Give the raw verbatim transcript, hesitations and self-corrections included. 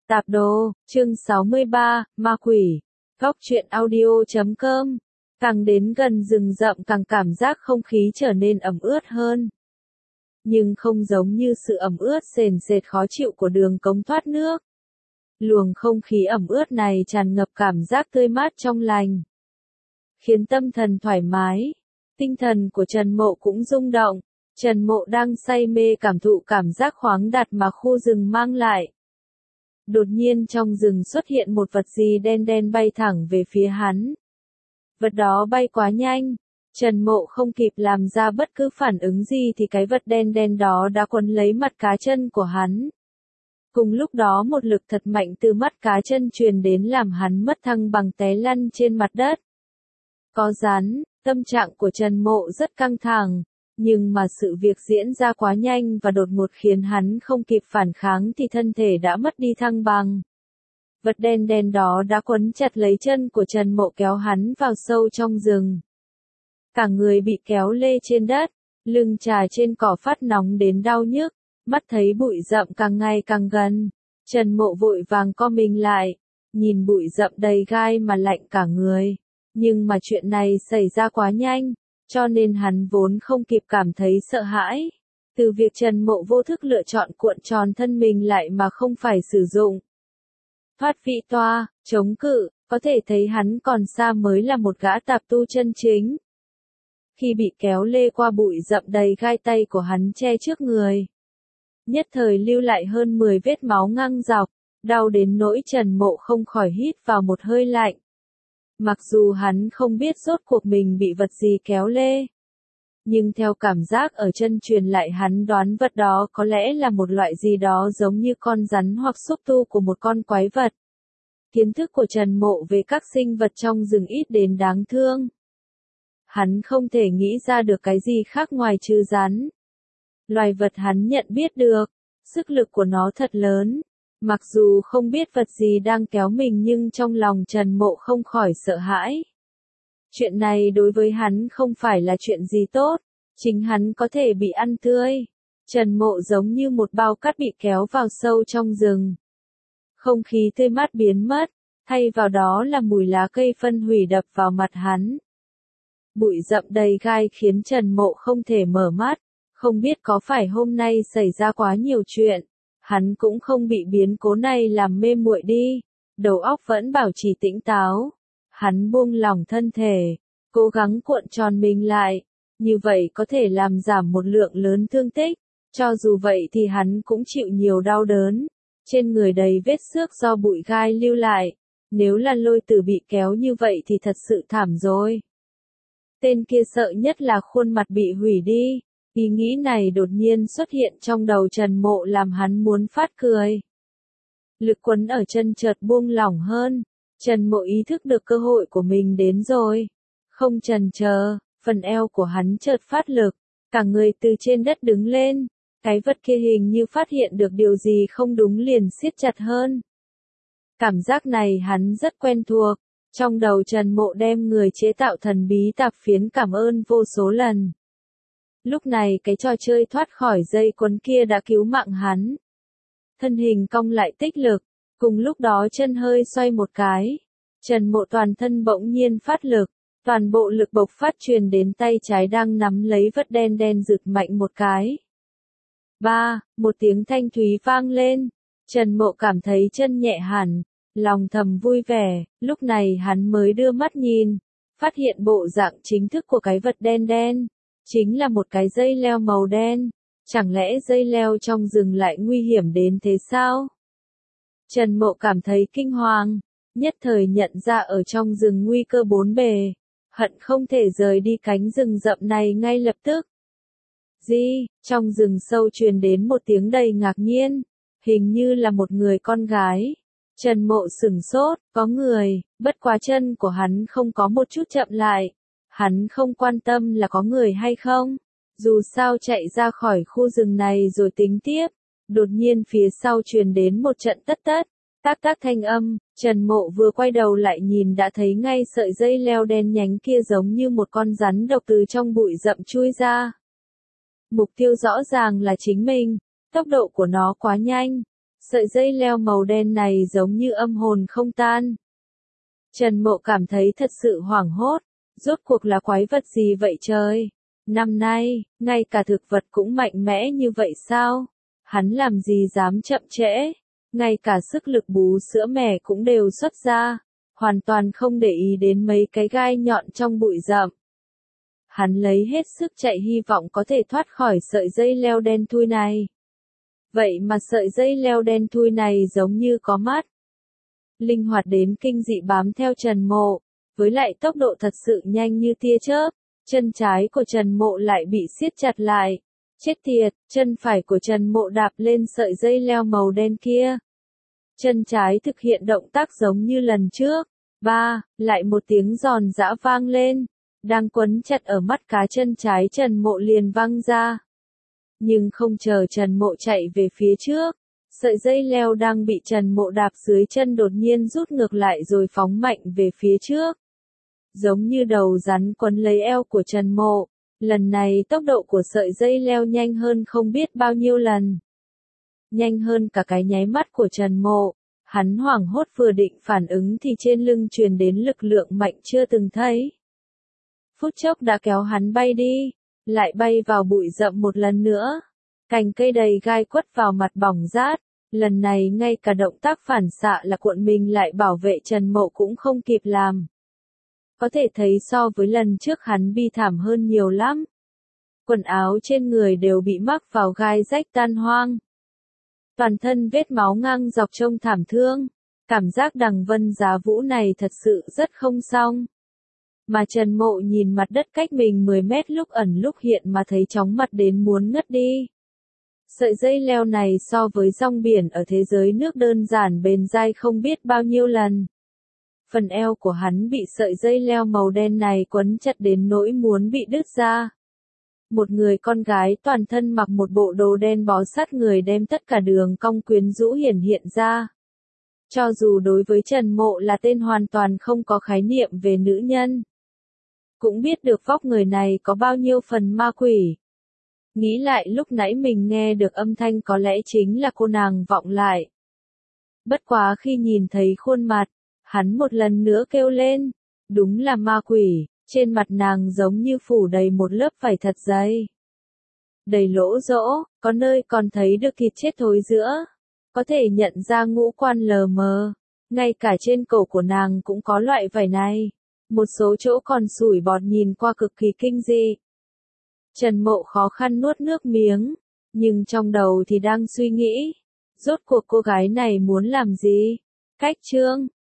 Tạp đồ, chương sáu mươi ba, Ma Quỷ. Góc truyện audio chấm com. Càng đến gần rừng rậm càng cảm giác không khí trở nên ẩm ướt hơn. Nhưng không giống như sự ẩm ướt sền sệt khó chịu của đường cống thoát nước. Luồng không khí ẩm ướt này tràn ngập cảm giác tươi mát trong lành, khiến tâm thần thoải mái. Tinh thần của Trần Mộ cũng rung động. Trần Mộ đang say mê cảm thụ cảm giác khoáng đạt mà khu rừng mang lại. Đột nhiên trong rừng xuất hiện một vật gì đen đen bay thẳng về phía hắn. Vật đó bay quá nhanh. Trần Mộ không kịp làm ra bất cứ phản ứng gì thì cái vật đen đen đó đã quấn lấy mắt cá chân của hắn. Cùng lúc đó một lực thật mạnh từ mắt cá chân truyền đến làm hắn mất thăng bằng té lăn trên mặt đất. Có rắn, tâm trạng của Trần Mộ rất căng thẳng. Nhưng mà sự việc diễn ra quá nhanh và đột ngột khiến hắn không kịp phản kháng thì thân thể đã mất đi thăng bằng. Vật đen đen đó đã quấn chặt lấy chân của Trần Mộ kéo hắn vào sâu trong rừng. Cả người bị kéo lê trên đất, lưng chà trên cỏ phát nóng đến đau nhức, mắt thấy bụi rậm càng ngày càng gần. Trần Mộ vội vàng co mình lại, nhìn bụi rậm đầy gai mà lạnh cả người. Nhưng mà chuyện này xảy ra quá nhanh. Cho nên hắn vốn không kịp cảm thấy sợ hãi. Từ việc Trần Mộ vô thức lựa chọn cuộn tròn thân mình lại mà không phải sử dụng thoát vị toa, chống cự, có thể thấy hắn còn xa mới là một gã tạp tu chân chính. Khi bị kéo lê qua bụi rậm đầy gai, tay của hắn che trước người. Nhất thời lưu lại hơn mười vết máu ngang dọc, đau đến nỗi Trần Mộ không khỏi hít vào một hơi lạnh. Mặc dù hắn không biết rốt cuộc mình bị vật gì kéo lê. Nhưng theo cảm giác ở chân truyền lại hắn đoán vật đó có lẽ là một loại gì đó giống như con rắn hoặc xúc tu của một con quái vật. Kiến thức của Trần Mộ về các sinh vật trong rừng ít đến đáng thương. Hắn không thể nghĩ ra được cái gì khác ngoài trừ rắn. Loài vật hắn nhận biết được, sức lực của nó thật lớn. Mặc dù không biết vật gì đang kéo mình nhưng trong lòng Trần Mộ không khỏi sợ hãi. Chuyện này đối với hắn không phải là chuyện gì tốt, chính hắn có thể bị ăn tươi. Trần Mộ giống như một bao cát bị kéo vào sâu trong rừng. Không khí tươi mát biến mất, thay vào đó là mùi lá cây phân hủy đập vào mặt hắn. Bụi rậm đầy gai khiến Trần Mộ không thể mở mắt, không biết có phải hôm nay xảy ra quá nhiều chuyện. Hắn cũng không bị biến cố này làm mê muội đi, đầu óc vẫn bảo trì tỉnh táo. Hắn buông lỏng thân thể, cố gắng cuộn tròn mình lại, như vậy có thể làm giảm một lượng lớn thương tích. Cho dù vậy thì hắn cũng chịu nhiều đau đớn, trên người đầy vết xước do bụi gai lưu lại. Nếu là Lôi Tử bị kéo như vậy thì thật sự thảm rồi. Tên kia sợ nhất là khuôn mặt bị hủy đi. Ý nghĩ này đột nhiên xuất hiện trong đầu Trần Mộ làm hắn muốn phát cười. Lực quấn ở chân chợt buông lỏng hơn. Trần Mộ ý thức được cơ hội của mình đến rồi. Không chần chờ, phần eo của hắn chợt phát lực. Cả người từ trên đất đứng lên. Cái vật kia hình như phát hiện được điều gì không đúng liền siết chặt hơn. Cảm giác này hắn rất quen thuộc. Trong đầu Trần Mộ đem người chế tạo thần bí tạp phiến cảm ơn vô số lần. Lúc này cái trò chơi thoát khỏi dây quấn kia đã cứu mạng hắn. Thân hình cong lại tích lực, cùng lúc đó chân hơi xoay một cái. Trần Mộ toàn thân bỗng nhiên phát lực, toàn bộ lực bộc phát truyền đến tay trái đang nắm lấy vật đen đen rực mạnh một cái. Ba, một tiếng thanh thúy vang lên. Trần Mộ cảm thấy chân nhẹ hẳn, lòng thầm vui vẻ, lúc này hắn mới đưa mắt nhìn, phát hiện bộ dạng chính thức của cái vật đen đen. Chính là một cái dây leo màu đen. Chẳng lẽ dây leo trong rừng lại nguy hiểm đến thế sao? Trần Mộ cảm thấy kinh hoàng, nhất thời nhận ra ở trong rừng nguy cơ bốn bề, hận không thể rời đi cánh rừng rậm này ngay lập tức. Gì? Trong rừng sâu truyền đến một tiếng đầy ngạc nhiên, hình như là một người con gái. Trần Mộ sửng sốt, có người, bất quá chân của hắn không có một chút chậm lại. Hắn không quan tâm là có người hay không, dù sao chạy ra khỏi khu rừng này rồi tính tiếp. Đột nhiên phía sau truyền đến một trận tất tất, tác tác thanh âm, Trần Mộ vừa quay đầu lại nhìn đã thấy ngay sợi dây leo đen nhánh kia giống như một con rắn độc từ trong bụi rậm chui ra. Mục tiêu rõ ràng là chính mình, tốc độ của nó quá nhanh, Sợi dây leo màu đen này giống như âm hồn không tan. Trần Mộ cảm thấy thật sự hoảng hốt, rốt cuộc là quái vật gì vậy trời? Năm nay, ngay cả thực vật cũng mạnh mẽ như vậy sao? Hắn làm gì dám chậm trễ? Ngay cả sức lực bú sữa mẹ cũng đều xuất ra, hoàn toàn không để ý đến mấy cái gai nhọn trong bụi rậm. Hắn lấy hết sức chạy hy vọng có thể thoát khỏi sợi dây leo đen thui này. Vậy mà sợi dây leo đen thui này giống như có mắt. Linh hoạt đến kinh dị bám theo Trần Mộ, với lại tốc độ thật sự nhanh như tia chớp, chân trái của Trần Mộ lại bị siết chặt lại. Chết tiệt, chân phải của Trần Mộ đạp lên sợi dây leo màu đen kia. Chân trái thực hiện động tác giống như lần trước. Ba, lại một tiếng giòn giã vang lên. Đang quấn chặt ở mắt cá chân trái Trần Mộ liền văng ra. Nhưng không chờ Trần Mộ chạy về phía trước, sợi dây leo đang bị Trần Mộ đạp dưới chân đột nhiên rút ngược lại rồi phóng mạnh về phía trước. Giống như đầu rắn quấn lấy eo của Trần Mộ, lần này tốc độ của sợi dây leo nhanh hơn không biết bao nhiêu lần. Nhanh hơn cả cái nháy mắt của Trần Mộ, hắn hoảng hốt vừa định phản ứng thì trên lưng truyền đến lực lượng mạnh chưa từng thấy. Phút chốc đã kéo hắn bay đi, lại bay vào bụi rậm một lần nữa. Cành cây đầy gai quất vào mặt bỏng rát, lần này ngay cả động tác phản xạ là cuộn mình lại bảo vệ Trần Mộ cũng không kịp làm. Có thể thấy so với lần trước hắn bi thảm hơn nhiều lắm. Quần áo trên người đều bị mắc vào gai rách tan hoang. Toàn thân vết máu ngang dọc trông thảm thương. Cảm giác đằng vân giá vũ này thật sự rất không xong. Mà Trần Mộ nhìn mặt đất cách mình mười mét lúc ẩn lúc hiện mà thấy chóng mặt đến muốn ngất đi. Sợi dây leo này so với rong biển ở thế giới nước đơn giản bền dai không biết bao nhiêu lần. Phần eo của hắn bị sợi dây leo màu đen này quấn chặt đến nỗi muốn bị đứt ra. Một người con gái toàn thân mặc một bộ đồ đen bó sát người đem tất cả đường cong quyến rũ hiển hiện ra. Cho dù đối với Trần Mộ là tên hoàn toàn không có khái niệm về nữ nhân, cũng biết được vóc người này có bao nhiêu phần ma quỷ. Nghĩ lại lúc nãy mình nghe được âm thanh có lẽ chính là cô nàng vọng lại. Bất quá khi nhìn thấy khuôn mặt, hắn một lần nữa kêu lên, đúng là ma quỷ, trên mặt nàng giống như phủ đầy một lớp vải thật dày. Đầy lỗ rỗ, có nơi còn thấy được thịt chết thối giữa, có thể nhận ra ngũ quan lờ mờ, ngay cả trên cổ của nàng cũng có loại vải này, một số chỗ còn sủi bọt nhìn qua cực kỳ kinh dị. Trần Mộ khó khăn nuốt nước miếng, nhưng trong đầu thì đang suy nghĩ, rốt cuộc cô gái này muốn làm gì? Cách chương